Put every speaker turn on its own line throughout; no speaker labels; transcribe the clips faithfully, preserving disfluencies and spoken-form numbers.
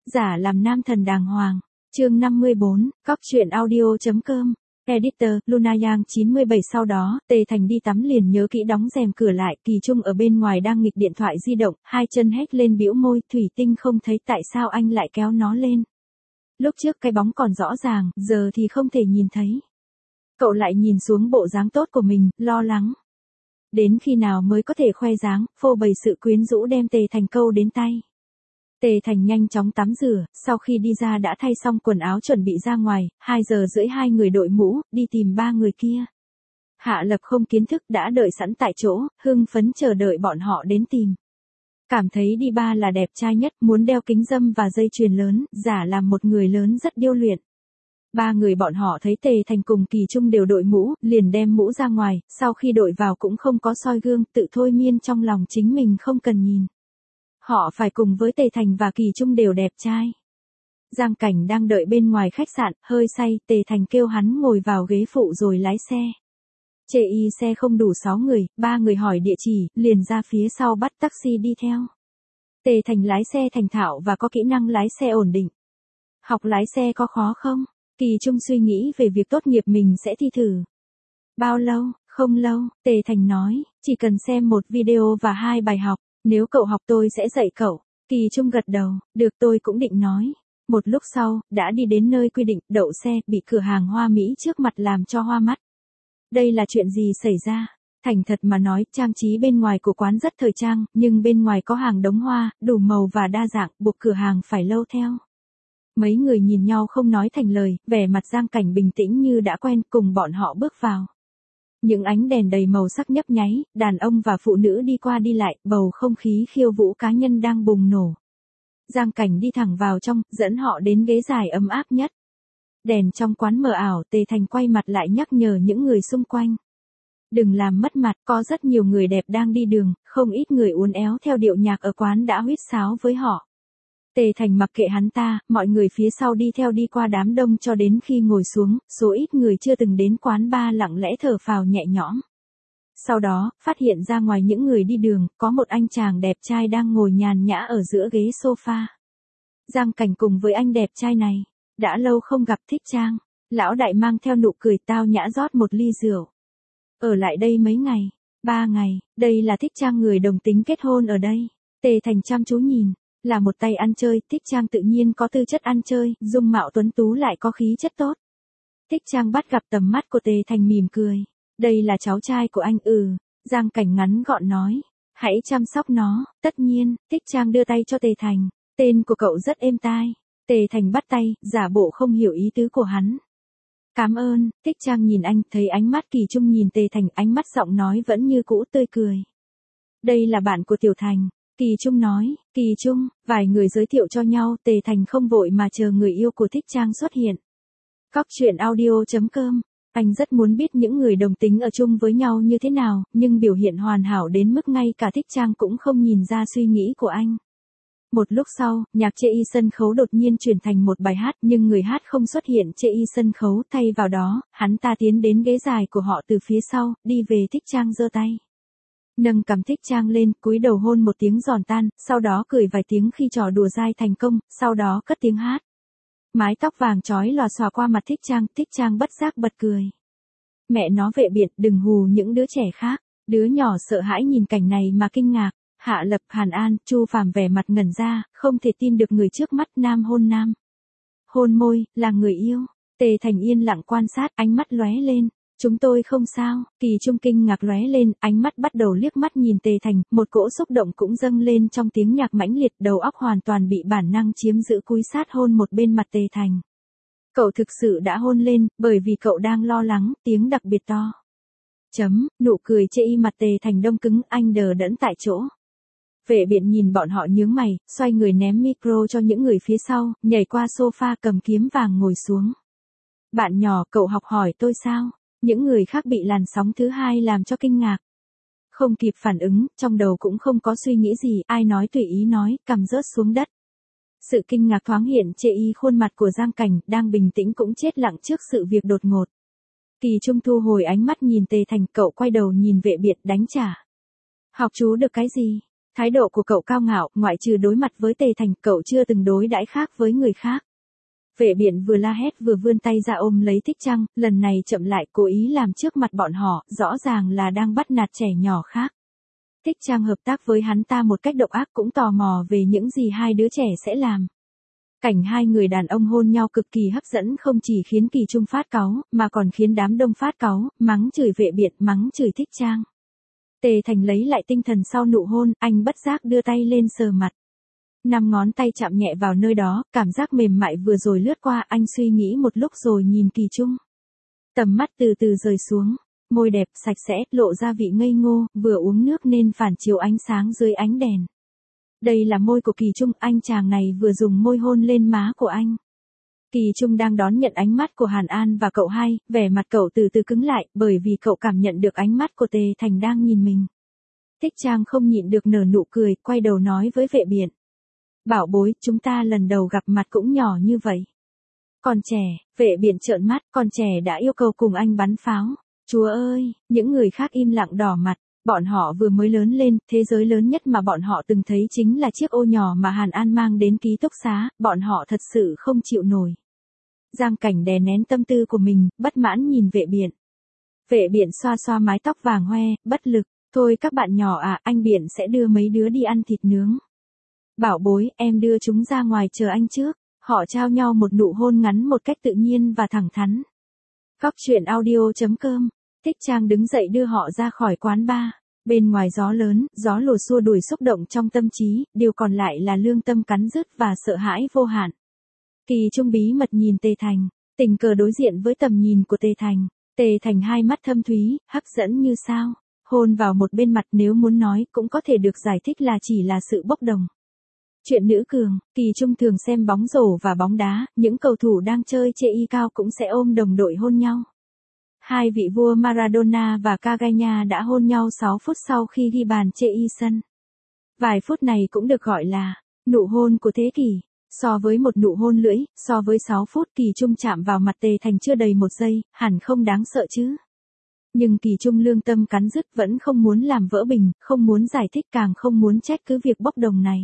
Giả làm nam thần đàng hoàng. Chương năm mươi bốn, cóc truyện audio.com. Editor, Luna Yang chín mươi bảy. Sau đó, Tề Thành đi tắm liền nhớ kỹ đóng rèm cửa lại, Kỳ Trung ở bên ngoài đang nghịch điện thoại di động, hai chân hét lên bĩu môi, Thủy Tinh không thấy tại sao anh lại kéo nó lên. Lúc trước cái bóng còn rõ ràng, giờ thì không thể nhìn thấy. Cậu lại nhìn xuống bộ dáng tốt của mình, lo lắng. Đến khi nào mới có thể khoe dáng, phô bày sự quyến rũ đem Tề Thành câu đến tay. Tề Thành nhanh chóng tắm rửa, sau khi đi ra đã thay xong quần áo chuẩn bị ra ngoài, hai giờ rưỡi hai người đội mũ, đi tìm ba người kia. Hạ Lập không kiến thức đã đợi sẵn tại chỗ, hưng phấn chờ đợi bọn họ đến tìm. Cảm thấy đi ba là đẹp trai nhất, muốn đeo kính râm và dây chuyền lớn, giả làm một người lớn rất điêu luyện. Ba người bọn họ thấy Tề Thành cùng Kỳ Trung đều đội mũ, liền đem mũ ra ngoài, sau khi đội vào cũng không có soi gương, tự thôi miên trong lòng chính mình không cần nhìn. Họ phải cùng với Tề Thành và Kỳ Trung đều đẹp trai. Giang Cảnh đang đợi bên ngoài khách sạn, hơi say, Tề Thành kêu hắn ngồi vào ghế phụ rồi lái xe. Chê y xe không đủ sáu người, ba người hỏi địa chỉ, liền ra phía sau bắt taxi đi theo. Tề Thành lái xe thành thạo và có kỹ năng lái xe ổn định. Học lái xe có khó không? Kỳ Trung suy nghĩ về việc tốt nghiệp mình sẽ thi thử. Bao lâu? Không lâu, Tề Thành nói, chỉ cần xem một video và hai bài học, nếu cậu học tôi sẽ dạy cậu. Kỳ Trung gật đầu, được tôi cũng định nói. Một lúc sau, đã đi đến nơi quy định, đậu xe, bị cửa hàng hoa mỹ trước mặt làm cho hoa mắt. Đây là chuyện gì xảy ra? Thành thật mà nói, trang trí bên ngoài của quán rất thời trang, nhưng bên ngoài có hàng đống hoa, đủ màu và đa dạng, buộc cửa hàng phải lâu theo. Mấy người nhìn nhau không nói thành lời, vẻ mặt Giang Cảnh bình tĩnh như đã quen, cùng bọn họ bước vào. Những ánh đèn đầy màu sắc nhấp nháy, đàn ông và phụ nữ đi qua đi lại, bầu không khí khiêu vũ cá nhân đang bùng nổ. Giang Cảnh đi thẳng vào trong, dẫn họ đến ghế dài ấm áp nhất. Đèn trong quán mờ ảo, Tề Thành quay mặt lại nhắc nhở những người xung quanh. Đừng làm mất mặt, có rất nhiều người đẹp đang đi đường, không ít người uốn éo theo điệu nhạc ở quán đã huýt sáo với họ. Tề Thành mặc kệ hắn ta, mọi người phía sau đi theo đi qua đám đông cho đến khi ngồi xuống, số ít người chưa từng đến quán bar lặng lẽ thở phào nhẹ nhõm. Sau đó, phát hiện ra ngoài những người đi đường, có một anh chàng đẹp trai đang ngồi nhàn nhã ở giữa ghế sofa. Giang Cảnh cùng với anh đẹp trai này, đã lâu không gặp. Thích Trang. Lão đại mang theo nụ cười tao nhã rót một ly rượu. Ở lại đây mấy ngày? Ba ngày, đây là Thích Trang người đồng tính kết hôn ở đây. Tề Thành chăm chú nhìn. Là một tay ăn chơi, Thích Trang tự nhiên có tư chất ăn chơi, dung mạo tuấn tú lại có khí chất tốt. Thích Trang bắt gặp tầm mắt của Tề Thành mỉm cười. Đây là cháu trai của anh. Ừ, Giang Cảnh ngắn gọn nói. Hãy chăm sóc nó. Tất nhiên, Thích Trang đưa tay cho Tề Thành. Tên của cậu rất êm tai. Tề Thành bắt tay, giả bộ không hiểu ý tứ của hắn. Cảm ơn. Thích Trang nhìn anh, thấy ánh mắt Kỳ Trung nhìn Tề Thành, ánh mắt giọng nói vẫn như cũ tươi cười. Đây là bạn của Tiểu Thành. Kỳ Trung nói. Kỳ Trung, vài người giới thiệu cho nhau, Tề Thành không vội mà chờ người yêu của Thích Trang xuất hiện. Cóc truyện audio.com. Anh rất muốn biết những người đồng tính ở chung với nhau như thế nào, nhưng biểu hiện hoàn hảo đến mức ngay cả Thích Trang cũng không nhìn ra suy nghĩ của anh. Một lúc sau, nhạc chê y sân khấu đột nhiên chuyển thành một bài hát, nhưng người hát không xuất hiện chê y sân khấu, thay vào đó, hắn ta tiến đến ghế dài của họ từ phía sau, đi về Thích Trang giơ tay. Nâng cầm Thích Trang lên, cúi đầu hôn một tiếng giòn tan, sau đó cười vài tiếng khi trò đùa dai thành công, sau đó cất tiếng hát. Mái tóc vàng chói lòa xòa qua mặt Thích Trang, Thích Trang bất giác bật cười. Mẹ nó vệ biện, đừng hù những đứa trẻ khác. Đứa nhỏ sợ hãi nhìn cảnh này mà kinh ngạc. Hạ Lập, Hàn An, Chu Phàm vẻ mặt ngẩn ra, không thể tin được người trước mắt nam hôn nam. Hôn môi, là người yêu. Tề Thành yên lặng quan sát, ánh mắt lóe lên. Chúng tôi không sao. Kỳ Trung kinh ngạc lóe lên, ánh mắt bắt đầu liếc mắt nhìn Tề Thành, một cỗ xúc động cũng dâng lên trong tiếng nhạc mãnh liệt, đầu óc hoàn toàn bị bản năng chiếm giữ cúi sát hôn một bên mặt Tề Thành. Cậu thực sự đã hôn lên, bởi vì cậu đang lo lắng, tiếng đặc biệt to. Chấm, nụ cười chê y mặt Tề Thành đông cứng, anh đờ đẫn tại chỗ. Vệ biện nhìn bọn họ nhướng mày, xoay người ném micro cho những người phía sau, nhảy qua sofa cầm kiếm vàng ngồi xuống. Bạn nhỏ, cậu học hỏi tôi sao? Những người khác bị làn sóng thứ hai làm cho kinh ngạc. Không kịp phản ứng, trong đầu cũng không có suy nghĩ gì, ai nói tùy ý nói, cầm rớt xuống đất. Sự kinh ngạc thoáng hiện chê y khuôn mặt của Giang Cảnh, đang bình tĩnh cũng chết lặng trước sự việc đột ngột. Kỳ Trung thu hồi ánh mắt nhìn Tề Thành, cậu quay đầu nhìn vệ biện đánh trả. Học chú được cái gì? Thái độ của cậu cao ngạo, ngoại trừ đối mặt với Tề Thành, cậu chưa từng đối đãi khác với người khác. Vệ biện vừa la hét vừa vươn tay ra ôm lấy Thích Trăng, lần này chậm lại cố ý làm trước mặt bọn họ, rõ ràng là đang bắt nạt trẻ nhỏ khác. Thích Trăng hợp tác với hắn ta một cách độc ác cũng tò mò về những gì hai đứa trẻ sẽ làm. Cảnh hai người đàn ông hôn nhau cực kỳ hấp dẫn không chỉ khiến Kỳ Trung phát cáu, mà còn khiến đám đông phát cáu, mắng chửi vệ biện, mắng chửi Thích Trăng. Tề Thành lấy lại tinh thần sau nụ hôn, anh bất giác đưa tay lên sờ mặt. Năm ngón tay chạm nhẹ vào nơi đó, cảm giác mềm mại vừa rồi lướt qua, anh suy nghĩ một lúc rồi nhìn Kỳ Trung. Tầm mắt từ từ rời xuống, môi đẹp, sạch sẽ, lộ ra vị ngây ngô, vừa uống nước nên phản chiếu ánh sáng dưới ánh đèn. Đây là môi của Kỳ Trung, anh chàng này vừa dùng môi hôn lên má của anh. Kỳ Trung đang đón nhận ánh mắt của Hàn An và cậu hai, vẻ mặt cậu từ từ cứng lại, bởi vì cậu cảm nhận được ánh mắt của Tề Thành đang nhìn mình. Thích Trang không nhịn được nở nụ cười, quay đầu nói với vệ biện. Bảo bối, chúng ta lần đầu gặp mặt cũng nhỏ như vậy. Còn trẻ, vệ biện trợn mắt, còn trẻ đã yêu cầu cùng anh bắn pháo. Chúa ơi, những người khác im lặng đỏ mặt, bọn họ vừa mới lớn lên, thế giới lớn nhất mà bọn họ từng thấy chính là chiếc ô nhỏ mà Hàn An mang đến ký túc xá, bọn họ thật sự không chịu nổi. Giang Cảnh đè nén tâm tư của mình, bất mãn nhìn vệ biện. Vệ biện xoa xoa mái tóc vàng hoe, bất lực, thôi các bạn nhỏ à, anh biện sẽ đưa mấy đứa đi ăn thịt nướng. Bảo bối, em đưa chúng ra ngoài chờ anh trước. Họ trao nhau một nụ hôn ngắn một cách tự nhiên và thẳng thắn. Góc truyện audio chấm com. Thích Trang đứng dậy đưa họ ra khỏi quán bar. Bên ngoài gió lớn, gió lùa xua đuổi xúc động trong tâm trí, điều còn lại là lương tâm cắn rứt và sợ hãi vô hạn. Kỳ Trung bí mật nhìn Tề Thành, tình cờ đối diện với tầm nhìn của Tề Thành. Tề Thành hai mắt thâm thúy, hấp dẫn như sao. Hôn vào một bên mặt, nếu muốn nói cũng có thể được giải thích là chỉ là sự bốc đồng. Chuyện nữ cường, Kỳ Trung thường xem bóng rổ và bóng đá, những cầu thủ đang chơi chê y cao cũng sẽ ôm đồng đội hôn nhau. Hai vị vua Maradona và Cagagna đã hôn nhau sáu phút sau khi ghi bàn chê y sân. Vài phút này cũng được gọi là nụ hôn của thế kỷ. So với một nụ hôn lưỡi, so với sáu phút Kỳ Trung chạm vào mặt Tề Thành chưa đầy một giây, hẳn không đáng sợ chứ. Nhưng Kỳ Trung lương tâm cắn rứt vẫn không muốn làm vỡ bình, không muốn giải thích càng không muốn trách cứ việc bốc đồng này.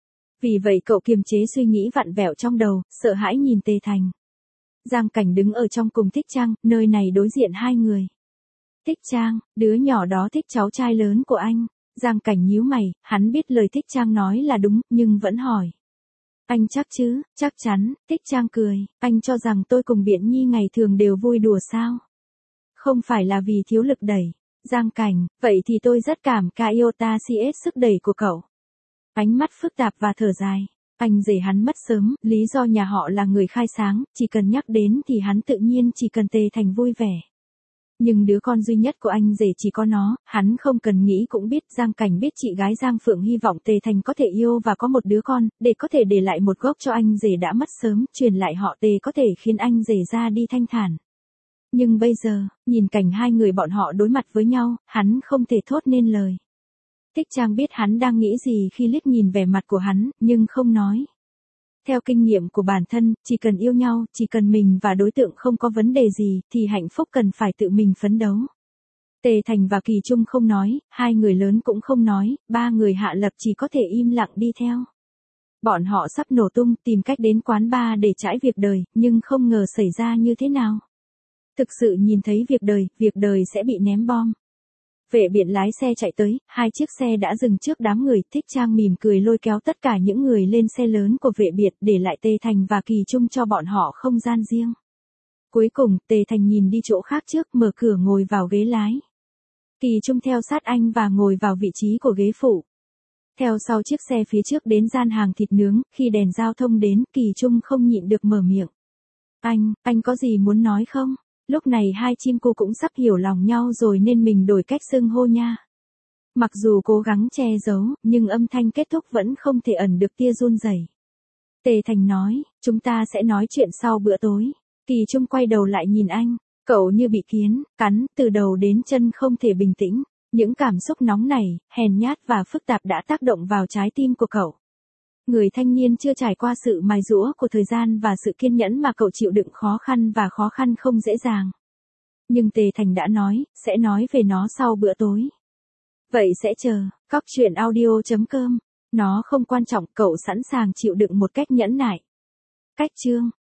Vì vậy cậu kiềm chế suy nghĩ vặn vẹo trong đầu, sợ hãi nhìn Tề Thành. Giang Cảnh đứng ở trong cùng Thích Trang, nơi này đối diện hai người. Thích Trang, đứa nhỏ đó thích cháu trai lớn của anh. Giang Cảnh nhíu mày, hắn biết lời Thích Trang nói là đúng, nhưng vẫn hỏi. Anh chắc chứ, chắc chắn, Thích Trang cười, anh cho rằng tôi cùng Biện Nhi ngày thường đều vui đùa sao? Không phải là vì thiếu lực đẩy. Giang Cảnh, vậy thì tôi rất cảm Iota xê ét sức đẩy của cậu. Ánh mắt phức tạp và thở dài. Anh rể hắn mất sớm, lý do nhà họ là người khai sáng, chỉ cần nhắc đến thì hắn tự nhiên chỉ cần Tề Thành vui vẻ. Nhưng đứa con duy nhất của anh rể chỉ có nó, hắn không cần nghĩ cũng biết. Giang Cảnh biết chị gái Giang Phượng hy vọng Tề Thành có thể yêu và có một đứa con, để có thể để lại một gốc cho anh rể đã mất sớm, truyền lại họ Tề có thể khiến anh rể ra đi thanh thản. Nhưng bây giờ, nhìn cảnh hai người bọn họ đối mặt với nhau, hắn không thể thốt nên lời. Thích Trang biết hắn đang nghĩ gì khi liếc nhìn vẻ mặt của hắn, nhưng không nói. Theo kinh nghiệm của bản thân, chỉ cần yêu nhau, chỉ cần mình và đối tượng không có vấn đề gì, thì hạnh phúc cần phải tự mình phấn đấu. Tề Thành và Kỳ Trung không nói, hai người lớn cũng không nói, ba người hạ lập chỉ có thể im lặng đi theo. Bọn họ sắp nổ tung, tìm cách đến quán bar để trải việc đời, nhưng không ngờ xảy ra như thế nào. Thực sự nhìn thấy việc đời, việc đời sẽ bị ném bom. Vệ biện lái xe chạy tới, hai chiếc xe đã dừng trước đám người, Thích Trang mỉm cười lôi kéo tất cả những người lên xe lớn của vệ biệt, để lại Tề Thành và Kỳ Trung cho bọn họ không gian riêng. Cuối cùng, Tề Thành nhìn đi chỗ khác trước, mở cửa ngồi vào ghế lái. Kỳ Trung theo sát anh và ngồi vào vị trí của ghế phụ. Theo sau chiếc xe phía trước đến gian hàng thịt nướng, khi đèn giao thông đến, Kỳ Trung không nhịn được mở miệng. Anh, anh có gì muốn nói không? Lúc này hai chim cu cũng sắp hiểu lòng nhau rồi nên mình đổi cách xưng hô nha. Mặc dù cố gắng che giấu, nhưng âm thanh kết thúc vẫn không thể ẩn được tia run rẩy. Tề Thành nói, chúng ta sẽ nói chuyện sau bữa tối. Kỳ Trung quay đầu lại nhìn anh, cậu như bị kiến, cắn, từ đầu đến chân không thể bình tĩnh. Những cảm xúc nóng nảy, hèn nhát và phức tạp đã tác động vào trái tim của cậu. Người thanh niên chưa trải qua sự mài giũa của thời gian và sự kiên nhẫn mà cậu chịu đựng khó khăn và khó khăn không dễ dàng. Nhưng Tề Thành đã nói, sẽ nói về nó sau bữa tối. Vậy sẽ chờ, cóc truyện audio.com. Nó không quan trọng, cậu sẵn sàng chịu đựng một cách nhẫn nại. Cách chương